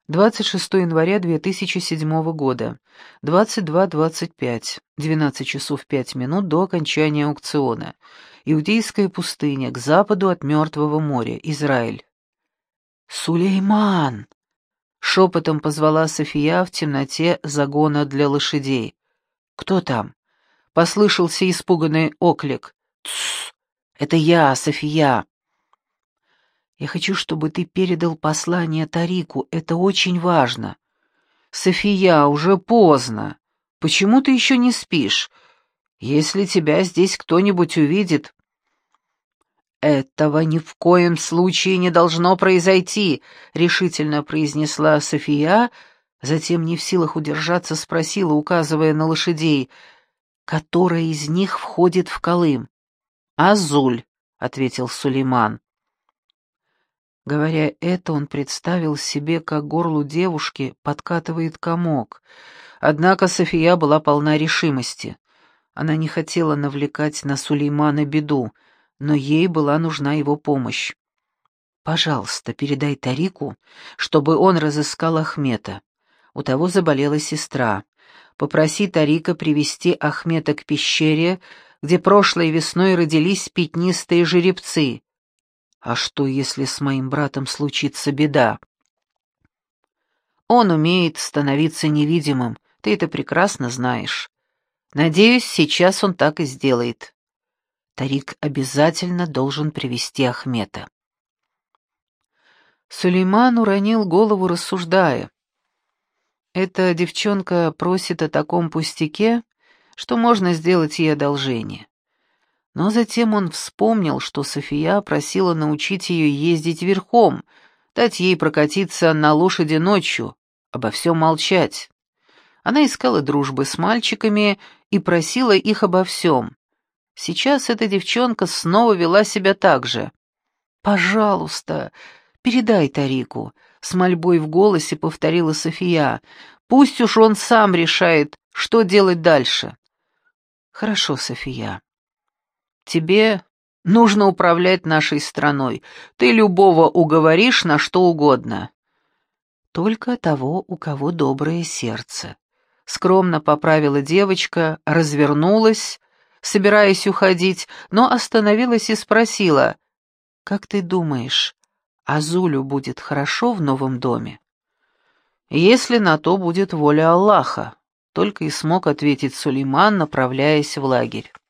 26 января 2007 года, 22:25, 12 часов 5 минут до окончания аукциона. Иудейская пустыня, к западу от Мертвого моря, Израиль. «Сулейман!» — шепотом позвала София в темноте загона для лошадей. «Кто там?» — послышался испуганный оклик. «Тссс! Это я, София!» «Я хочу, чтобы ты передал послание Тарику, это очень важно». «София, уже поздно. Почему ты еще не спишь? Если тебя здесь кто-нибудь увидит...» «Этого ни в коем случае не должно произойти», — решительно произнесла София, затем не в силах удержаться спросила, указывая на лошадей, «Которая из них входит в Колым?» «Азуль», — ответил Сулейман. Говоря это, он представил себе, как к горлу девушки подкатывает комок. Однако София была полна решимости. Она не хотела навлекать на Сулеймана беду, но ей была нужна его помощь. «Пожалуйста, передай Тарику, чтобы он разыскал Ахмета. У того заболела сестра. Попроси Тарика привести Ахмета к пещере, где прошлой весной родились пятнистые жеребцы. А что, если с моим братом случится беда? Он умеет становиться невидимым, ты это прекрасно знаешь. Надеюсь, сейчас он так и сделает. Тарик обязательно должен привести Ахмета». Сулейман уронил голову, рассуждая. Эта девчонка просит о таком пустяке, что можно сделать ей одолжение. Но затем он вспомнил, что София просила научить ее ездить верхом, дать ей прокатиться на лошади ночью, обо всем молчать. Она искала дружбы с мальчиками и просила их обо всем. Сейчас эта девчонка снова вела себя так же. «Пожалуйста, передай Тарику», — с мольбой в голосе повторила София. «Пусть уж он сам решает, что делать дальше». «Хорошо, София. Тебе нужно управлять нашей страной. Ты любого уговоришь на что угодно». «Только того, у кого доброе сердце». Скромно поправила девочка, развернулась, собираясь уходить, но остановилась и спросила, «Как ты думаешь, Азулю будет хорошо в новом доме?» «Если на то будет воля Аллаха», — только и смог ответить Сулейман, направляясь в лагерь.